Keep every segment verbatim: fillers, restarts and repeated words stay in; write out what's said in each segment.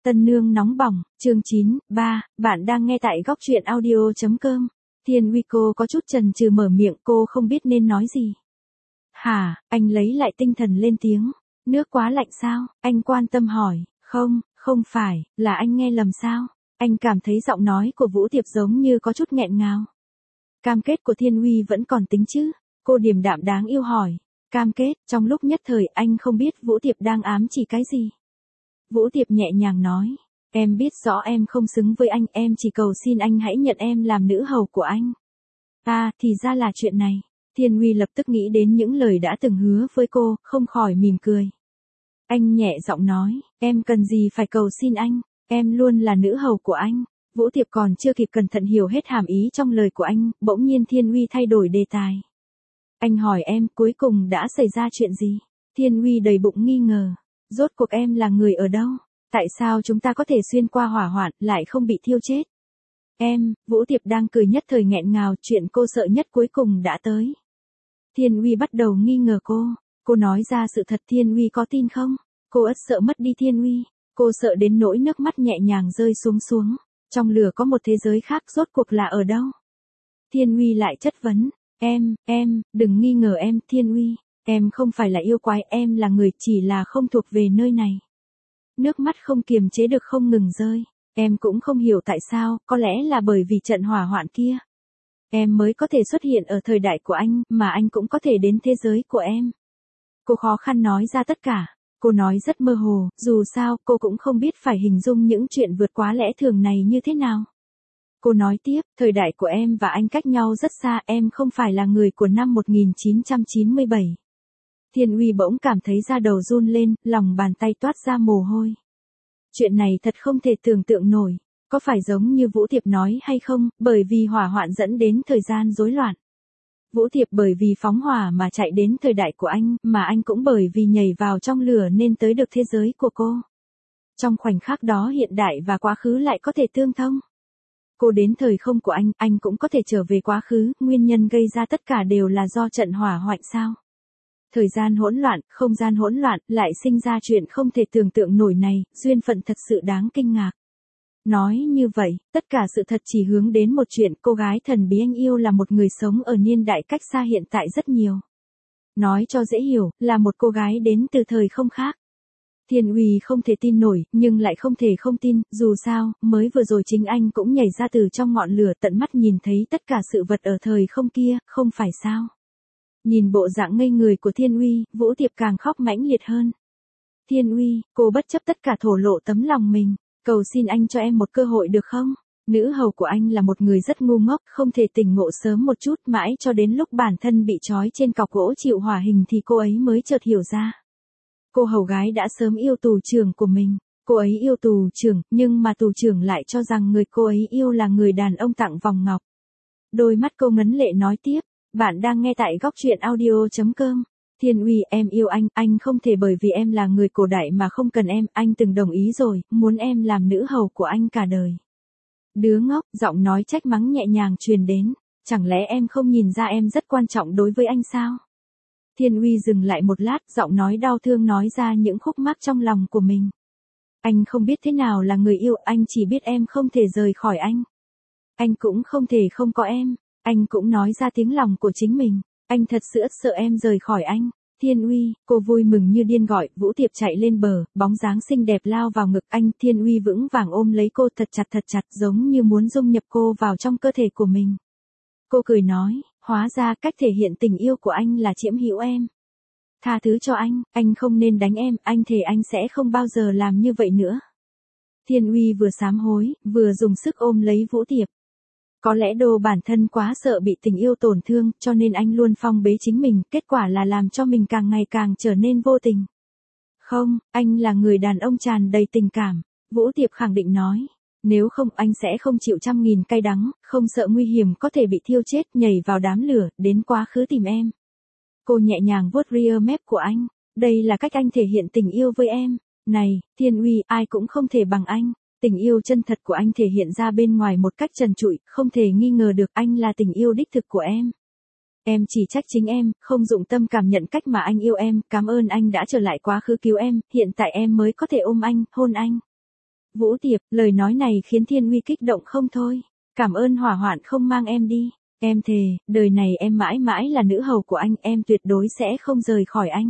Tân nương nóng bỏng, chương chín, ba, bạn đang nghe tại góc truyện audio.com. Thiên Uy cô có chút chần chừ mở miệng, cô không biết nên nói gì. Hả, anh lấy lại tinh thần lên tiếng. Nước quá lạnh sao? Anh quan tâm hỏi. Không, không phải, là anh nghe lầm sao? Anh cảm thấy giọng nói của Vũ Tiệp giống như có chút nghẹn ngào. Cam kết của Thiên Uy vẫn còn tính chứ? Cô điềm đạm đáng yêu hỏi. Cam kết, trong lúc nhất thời anh không biết Vũ Tiệp đang ám chỉ cái gì. Vũ Tiệp nhẹ nhàng nói, em biết rõ em không xứng với anh, em chỉ cầu xin anh hãy nhận em làm nữ hầu của anh. À, thì ra là chuyện này. Thiên Uy lập tức nghĩ đến những lời đã từng hứa với cô, không khỏi mỉm cười. Anh nhẹ giọng nói, em cần gì phải cầu xin anh, em luôn là nữ hầu của anh. Vũ Tiệp còn chưa kịp cẩn thận hiểu hết hàm ý trong lời của anh, bỗng nhiên Thiên Uy thay đổi đề tài. Anh hỏi em cuối cùng đã xảy ra chuyện gì? Thiên Uy đầy bụng nghi ngờ. Rốt cuộc em là người ở đâu? Tại sao chúng ta có thể xuyên qua hỏa hoạn lại không bị thiêu chết? Em, Vũ Tiệp đang cười nhất thời nghẹn ngào, chuyện cô sợ nhất cuối cùng đã tới. Thiên Uy bắt đầu nghi ngờ cô. Cô nói ra sự thật, Thiên Uy có tin không? Cô ất sợ mất đi Thiên Uy. Cô sợ đến nỗi nước mắt nhẹ nhàng rơi xuống xuống. Trong lửa có một thế giới khác, rốt cuộc là ở đâu? Thiên Uy lại chất vấn. Em, em, đừng nghi ngờ em, Thiên Uy. Em không phải là yêu quái, em là người, chỉ là không thuộc về nơi này. Nước mắt không kiềm chế được không ngừng rơi. Em cũng không hiểu tại sao, có lẽ là bởi vì trận hỏa hoạn kia. Em mới có thể xuất hiện ở thời đại của anh, mà anh cũng có thể đến thế giới của em. Cô khó khăn nói ra tất cả. Cô nói rất mơ hồ, dù sao, cô cũng không biết phải hình dung những chuyện vượt quá lẽ thường này như thế nào. Cô nói tiếp, thời đại của em và anh cách nhau rất xa, em không phải là người của năm một nghìn chín trăm chín mươi bảy. Thiên Uy bỗng cảm thấy da đầu run lên, lòng bàn tay toát ra mồ hôi. Chuyện này thật không thể tưởng tượng nổi, có phải giống như Vũ Tiệp nói hay không, bởi vì hỏa hoạn dẫn đến thời gian rối loạn. Vũ Tiệp bởi vì phóng hỏa mà chạy đến thời đại của anh, mà anh cũng bởi vì nhảy vào trong lửa nên tới được thế giới của cô. Trong khoảnh khắc đó hiện đại và quá khứ lại có thể tương thông. Cô đến thời không của anh, anh cũng có thể trở về quá khứ, nguyên nhân gây ra tất cả đều là do trận hỏa hoạn sao? Thời gian hỗn loạn, không gian hỗn loạn, lại sinh ra chuyện không thể tưởng tượng nổi này, duyên phận thật sự đáng kinh ngạc. Nói như vậy, tất cả sự thật chỉ hướng đến một chuyện, cô gái thần bí anh yêu là một người sống ở niên đại cách xa hiện tại rất nhiều. Nói cho dễ hiểu, là một cô gái đến từ thời không khác. Thiên Uy không thể tin nổi, nhưng lại không thể không tin, dù sao, mới vừa rồi chính anh cũng nhảy ra từ trong ngọn lửa, tận mắt nhìn thấy tất cả sự vật ở thời không kia, không phải sao? Nhìn bộ dạng ngây người của Thiên Uy, Vũ Tiệp càng khóc mãnh liệt hơn. Thiên Uy, cô bất chấp tất cả thổ lộ tấm lòng mình, cầu xin anh cho em một cơ hội được không? Nữ hầu của anh là một người rất ngu ngốc, không thể tỉnh ngộ sớm một chút, mãi cho đến lúc bản thân bị trói trên cọc gỗ chịu hỏa hình thì cô ấy mới chợt hiểu ra. Cô hầu gái đã sớm yêu tù trưởng của mình, cô ấy yêu tù trưởng, nhưng mà tù trưởng lại cho rằng người cô ấy yêu là người đàn ông tặng vòng ngọc. Đôi mắt cô ngấn lệ nói tiếp. Bạn đang nghe tại góc truyện audio.com. Thiên Uy, em yêu anh, anh không thể bởi vì em là người cổ đại mà không cần em, anh từng đồng ý rồi, muốn em làm nữ hầu của anh cả đời. Đứa ngốc, giọng nói trách mắng nhẹ nhàng truyền đến, chẳng lẽ em không nhìn ra em rất quan trọng đối với anh sao? Thiên Uy dừng lại một lát, giọng nói đau thương nói ra những khúc mắc trong lòng của mình. Anh không biết thế nào là người yêu, anh chỉ biết em không thể rời khỏi anh. Anh cũng không thể không có em. Anh cũng nói ra tiếng lòng của chính mình, anh thật sự sợ em rời khỏi anh. Thiên Uy, cô vui mừng như điên gọi, Vũ Tiệp chạy lên bờ, bóng dáng xinh đẹp lao vào ngực anh, Thiên Uy vững vàng ôm lấy cô thật chặt thật chặt giống như muốn dung nhập cô vào trong cơ thể của mình. Cô cười nói, hóa ra cách thể hiện tình yêu của anh là chiếm hữu em. Tha thứ cho anh, anh không nên đánh em, anh thề anh sẽ không bao giờ làm như vậy nữa. Thiên Uy vừa sám hối, vừa dùng sức ôm lấy Vũ Tiệp. Có lẽ đồ bản thân quá sợ bị tình yêu tổn thương, cho nên anh luôn phong bế chính mình, kết quả là làm cho mình càng ngày càng trở nên vô tình. Không, anh là người đàn ông tràn đầy tình cảm, Vũ Tiệp khẳng định nói. Nếu không anh sẽ không chịu trăm nghìn cay đắng, không sợ nguy hiểm có thể bị thiêu chết, nhảy vào đám lửa, đến quá khứ tìm em. Cô nhẹ nhàng vuốt rear mép của anh, đây là cách anh thể hiện tình yêu với em. Này, Thiên Uy, ai cũng không thể bằng anh. Tình yêu chân thật của anh thể hiện ra bên ngoài một cách trần trụi, không thể nghi ngờ được anh là tình yêu đích thực của em. Em chỉ trách chính em, không dụng tâm cảm nhận cách mà anh yêu em, cảm ơn anh đã trở lại quá khứ cứu em, hiện tại em mới có thể ôm anh, hôn anh. Vũ Tiệp, lời nói này khiến Thiên Uy kích động không thôi. Cảm ơn hỏa hoạn không mang em đi. Em thề, đời này em mãi mãi là nữ hầu của anh, em tuyệt đối sẽ không rời khỏi anh.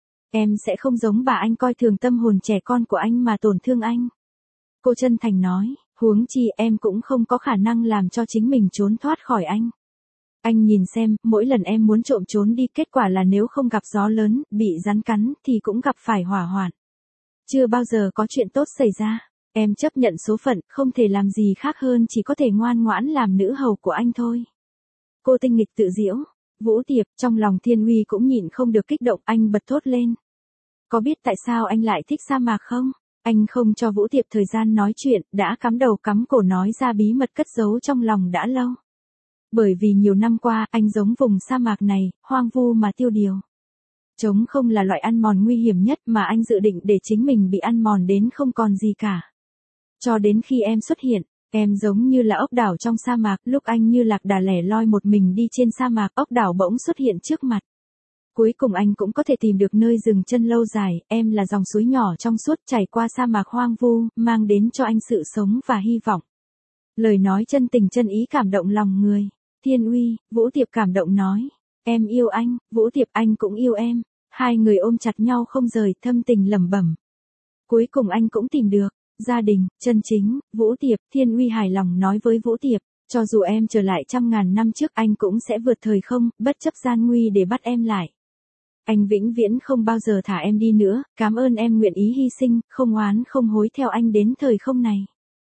Em sẽ không giống bà anh coi thường tâm hồn trẻ con của anh mà tổn thương anh. Cô chân thành nói, huống chi em cũng không có khả năng làm cho chính mình trốn thoát khỏi anh. Anh nhìn xem, mỗi lần em muốn trộm trốn đi, kết quả là nếu không gặp gió lớn, bị rắn cắn, thì cũng gặp phải hỏa hoạn. Chưa bao giờ có chuyện tốt xảy ra. Em chấp nhận số phận, không thể làm gì khác hơn chỉ có thể ngoan ngoãn làm nữ hầu của anh thôi. Cô tinh nghịch tự giễu. Vũ Tiệp, trong lòng Thiên Uy cũng nhịn không được kích động, anh bật thốt lên. Có biết tại sao anh lại thích sa mạc không? Anh không cho Vũ Tiệp thời gian nói chuyện, đã cắm đầu cắm cổ nói ra bí mật cất giấu trong lòng đã lâu. Bởi vì nhiều năm qua, anh giống vùng sa mạc này, hoang vu mà tiêu điều. Trống không là loại ăn mòn nguy hiểm nhất mà anh dự định để chính mình bị ăn mòn đến không còn gì cả. Cho đến khi em xuất hiện, em giống như là ốc đảo trong sa mạc, lúc anh như lạc đà lẻ loi một mình đi trên sa mạc, ốc đảo bỗng xuất hiện trước mặt. Cuối cùng anh cũng có thể tìm được nơi dừng chân lâu dài, em là dòng suối nhỏ trong suốt chảy qua sa mạc hoang vu, mang đến cho anh sự sống và hy vọng. Lời nói chân tình chân ý cảm động lòng người. Thiên Uy, Vũ Tiệp cảm động nói. Em yêu anh, Vũ Tiệp anh cũng yêu em. Hai người ôm chặt nhau không rời, thâm tình lẩm bẩm. Cuối cùng anh cũng tìm được gia đình chân chính. Vũ Tiệp, Thiên Uy hài lòng nói với Vũ Tiệp, cho dù em trở lại trăm ngàn năm trước, anh cũng sẽ vượt thời không, bất chấp gian nguy để bắt em lại. Anh vĩnh viễn không bao giờ thả em đi nữa, cảm ơn em nguyện ý hy sinh, không oán không hối theo anh đến thời không này.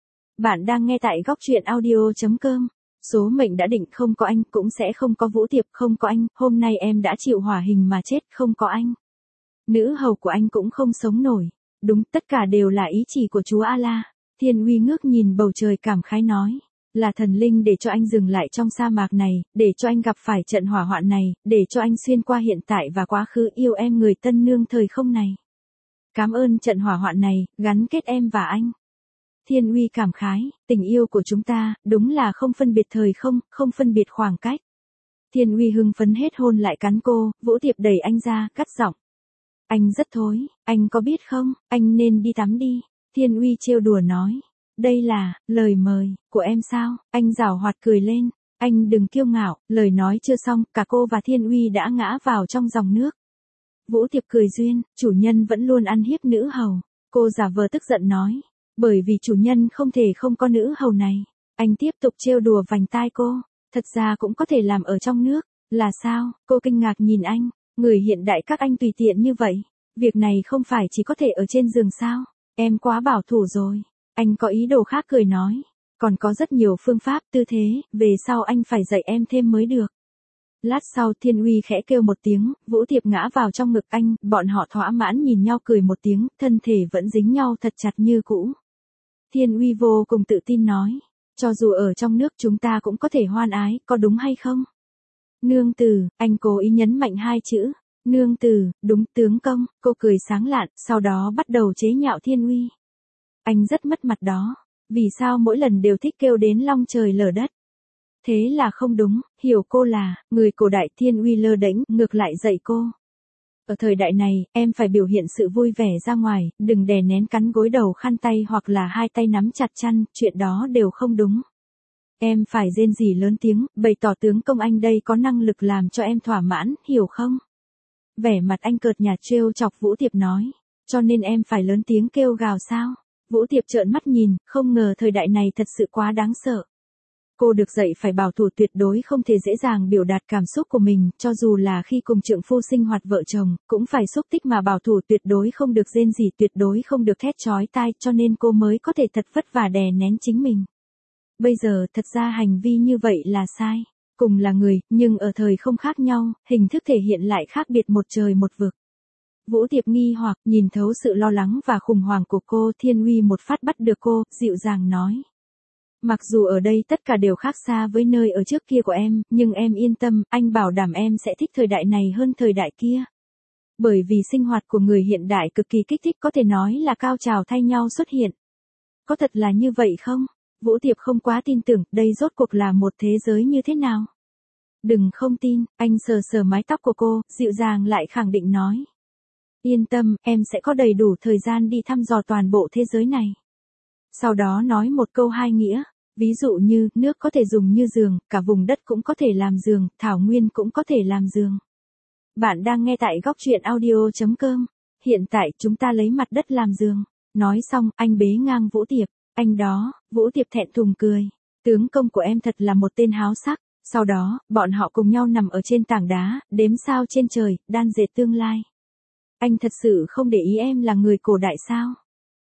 Bạn đang nghe tại góc truyện audio chấm com. Số mệnh đã định, không có anh cũng sẽ không có Vũ Tiệp, không có anh, hôm nay em đã chịu hỏa hình mà chết, không có anh. Nữ hầu của anh cũng không sống nổi. Đúng, tất cả đều là ý chỉ của chúa Allah. Thiên Uy ngước nhìn bầu trời cảm khái nói. Là thần linh để cho anh dừng lại trong sa mạc này, để cho anh gặp phải trận hỏa hoạn này, để cho anh xuyên qua hiện tại và quá khứ, yêu em người tân nương thời không này. Cảm ơn trận hỏa hoạn này, gắn kết em và anh. Thiên Uy cảm khái, tình yêu của chúng ta, đúng là không phân biệt thời không, không phân biệt khoảng cách. Thiên Uy hưng phấn hết hôn lại cắn cô, Vũ Tiệp đẩy anh ra, cắt giọng. Anh rất thối, anh có biết không, anh nên đi tắm đi. Thiên Uy trêu đùa nói. Đây là, lời mời, của em sao? Anh giảo hoạt cười lên. Anh đừng kiêu ngạo, lời nói chưa xong, cả cô và Thiên Uy đã ngã vào trong dòng nước. Vũ Tiệp cười duyên, chủ nhân vẫn luôn ăn hiếp nữ hầu. Cô giả vờ tức giận nói. Bởi vì chủ nhân không thể không có nữ hầu này. Anh tiếp tục trêu đùa vành tai cô. Thật ra cũng có thể làm ở trong nước. Là sao? Cô kinh ngạc nhìn anh. Người hiện đại các anh tùy tiện như vậy. Việc này không phải chỉ có thể ở trên giường sao? Em quá bảo thủ rồi. Anh có ý đồ khác cười nói. Còn có rất nhiều phương pháp, tư thế, về sau anh phải dạy em thêm mới được. Lát sau Thiên Uy khẽ kêu một tiếng, Vũ Tiệp ngã vào trong ngực anh, bọn họ thỏa mãn nhìn nhau cười một tiếng, thân thể vẫn dính nhau thật chặt như cũ. Thiên Uy vô cùng tự tin nói, cho dù ở trong nước chúng ta cũng có thể hoan ái, có đúng hay không? Nương tử, anh cố ý nhấn mạnh hai chữ. Nương tử, đúng, tướng công, cô cười sáng lạn, sau đó bắt đầu chế nhạo Thiên Uy. Anh rất mất mặt đó. Vì sao mỗi lần đều thích kêu đến long trời lở đất? Thế là không đúng, hiểu cô là, người cổ đại. Thiên Uy lơ đễnh, ngược lại dạy cô. Ở thời đại này, em phải biểu hiện sự vui vẻ ra ngoài, đừng đè nén cắn gối đầu khăn tay hoặc là hai tay nắm chặt chăn, chuyện đó đều không đúng. Em phải rên rỉ lớn tiếng, bày tỏ tướng công anh đây có năng lực làm cho em thỏa mãn, hiểu không? Vẻ mặt anh cợt nhạt trêu chọc Vũ Tiệp nói, cho nên em phải lớn tiếng kêu gào sao? Vũ Tiệp trợn mắt nhìn, không ngờ thời đại này thật sự quá đáng sợ. Cô được dạy phải bảo thủ, tuyệt đối không thể dễ dàng biểu đạt cảm xúc của mình, cho dù là khi cùng trượng phu sinh hoạt vợ chồng, cũng phải xúc tích mà bảo thủ, tuyệt đối không được rên rỉ, tuyệt đối không được thét chói tai, cho nên cô mới có thể thật vất vả đè nén chính mình. Bây giờ, thật ra hành vi như vậy là sai. Cùng là người, nhưng ở thời không khác nhau, hình thức thể hiện lại khác biệt một trời một vực. Vũ Tiệp nghi hoặc, nhìn thấu sự lo lắng và khủng hoảng của cô, Thiên Uy một phát bắt được cô, dịu dàng nói. Mặc dù ở đây tất cả đều khác xa với nơi ở trước kia của em, nhưng em yên tâm, anh bảo đảm em sẽ thích thời đại này hơn thời đại kia. Bởi vì sinh hoạt của người hiện đại cực kỳ kích thích, có thể nói là cao trào thay nhau xuất hiện. Có thật là như vậy không? Vũ Tiệp không quá tin tưởng, đây rốt cuộc là một thế giới như thế nào? Đừng không tin, anh sờ sờ mái tóc của cô, dịu dàng lại khẳng định nói. Yên tâm, em sẽ có đầy đủ thời gian đi thăm dò toàn bộ thế giới này. Sau đó nói một câu hai nghĩa. Ví dụ như, nước có thể dùng như giường, cả vùng đất cũng có thể làm giường, thảo nguyên cũng có thể làm giường. Bạn đang nghe tại góc truyện audio.com. Hiện tại chúng ta lấy mặt đất làm giường. Nói xong, anh bế ngang Vũ Tiệp. Anh đó, Vũ Tiệp thẹn thùng cười. Tướng công của em thật là một tên háo sắc. Sau đó, bọn họ cùng nhau nằm ở trên tảng đá, đếm sao trên trời, đan dệt tương lai. Anh thật sự không để ý em là người cổ đại sao?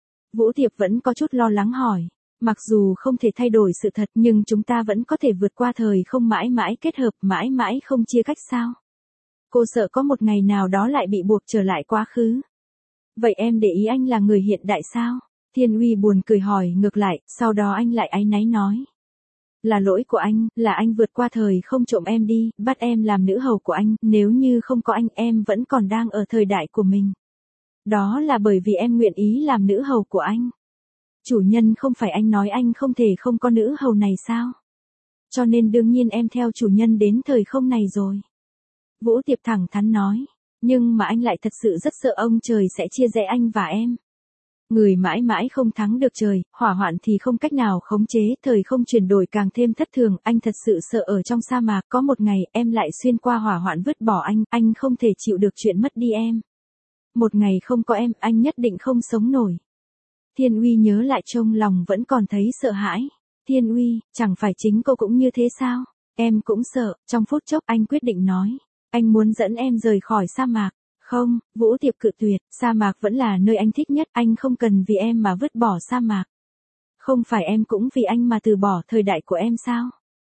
Vũ Tiệp vẫn có chút lo lắng hỏi. Mặc dù không thể thay đổi sự thật nhưng chúng ta vẫn có thể vượt qua thời không mãi mãi kết hợp mãi mãi không chia cách sao? Cô sợ có một ngày nào đó lại bị buộc trở lại quá khứ. Vậy em để ý anh là người hiện đại sao? Thiên Uy buồn cười hỏi ngược lại, sau đó anh lại áy náy nói. Là lỗi của anh, là anh vượt qua thời không trộm em đi, bắt em làm nữ hầu của anh, nếu như không có anh em vẫn còn đang ở thời đại của mình. Đó là bởi vì em nguyện ý làm nữ hầu của anh. Chủ nhân không phải anh nói anh không thể không có nữ hầu này sao? Cho nên đương nhiên em theo chủ nhân đến thời không này rồi. Vũ Tiệp thẳng thắn nói, nhưng mà anh lại thật sự rất sợ ông trời sẽ chia rẽ anh và em. Người mãi mãi không thắng được trời, hỏa hoạn thì không cách nào khống chế, thời không chuyển đổi càng thêm thất thường, anh thật sự sợ ở trong sa mạc, có một ngày em lại xuyên qua hỏa hoạn vứt bỏ anh, anh không thể chịu được chuyện mất đi em. Một ngày không có em, anh nhất định không sống nổi. Thiên Uy nhớ lại trong lòng vẫn còn thấy sợ hãi. Thiên Uy, chẳng phải chính cô cũng như thế sao? Em cũng sợ, trong phút chốc anh quyết định nói. Anh muốn dẫn em rời khỏi sa mạc. Không, Vũ Tiệp cự tuyệt, sa mạc vẫn là nơi anh thích nhất, anh không cần vì em mà vứt bỏ sa mạc. Không phải em cũng vì anh mà từ bỏ thời đại của em sao?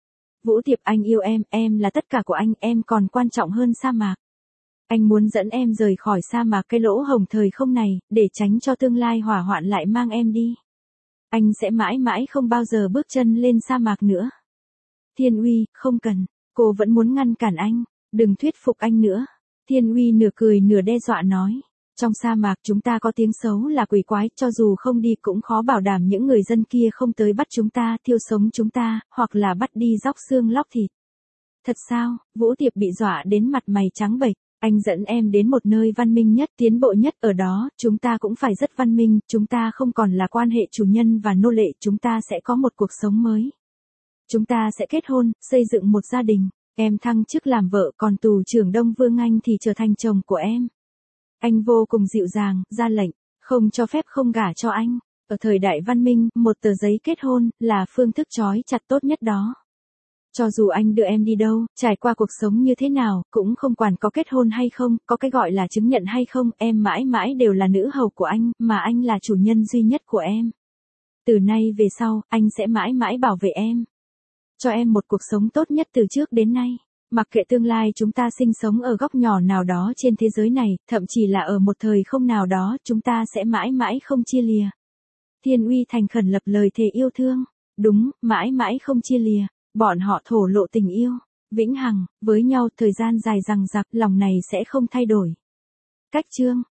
Vũ Tiệp, anh yêu em, em là tất cả của anh, em còn quan trọng hơn sa mạc. Anh muốn dẫn em rời khỏi sa mạc cái lỗ hổng thời không này, để tránh cho tương lai hỏa hoạn lại mang em đi. Anh sẽ mãi mãi không bao giờ bước chân lên sa mạc nữa. Thiên Uy, không cần, cô vẫn muốn ngăn cản anh, đừng thuyết phục anh nữa. Thiên Uy nửa cười nửa đe dọa nói. Trong sa mạc chúng ta có tiếng xấu là quỷ quái, cho dù không đi cũng khó bảo đảm những người dân kia không tới bắt chúng ta, thiêu sống chúng ta, hoặc là bắt đi róc xương lóc thịt. Thật sao? Vũ Tiệp bị dọa đến mặt mày trắng bệch. Anh dẫn em đến một nơi văn minh nhất, tiến bộ nhất, ở đó, chúng ta cũng phải rất văn minh, chúng ta không còn là quan hệ chủ nhân và nô lệ, chúng ta sẽ có một cuộc sống mới. Chúng ta sẽ kết hôn, xây dựng một gia đình, em thăng chức làm vợ, còn tù trưởng Đông Vương Anh thì trở thành chồng của em. Anh vô cùng dịu dàng, ra lệnh, không cho phép không gả cho anh. Ở thời đại văn minh, một tờ giấy kết hôn, là phương thức trói chặt tốt nhất đó. Cho dù anh đưa em đi đâu, trải qua cuộc sống như thế nào, cũng không quản có kết hôn hay không, có cái gọi là chứng nhận hay không, em mãi mãi đều là nữ hầu của anh, mà anh là chủ nhân duy nhất của em. Từ nay về sau, anh sẽ mãi mãi bảo vệ em. Cho em một cuộc sống tốt nhất từ trước đến nay. Mặc kệ tương lai chúng ta sinh sống ở góc nhỏ nào đó trên thế giới này, thậm chí là ở một thời không nào đó, chúng ta sẽ mãi mãi không chia lìa. Thiên Uy thành khẩn lập lời thề yêu thương. Đúng, mãi mãi không chia lìa. Bọn họ thổ lộ tình yêu, vĩnh hằng, với nhau thời gian dài dằng dặc, lòng này sẽ không thay đổi. Cách chương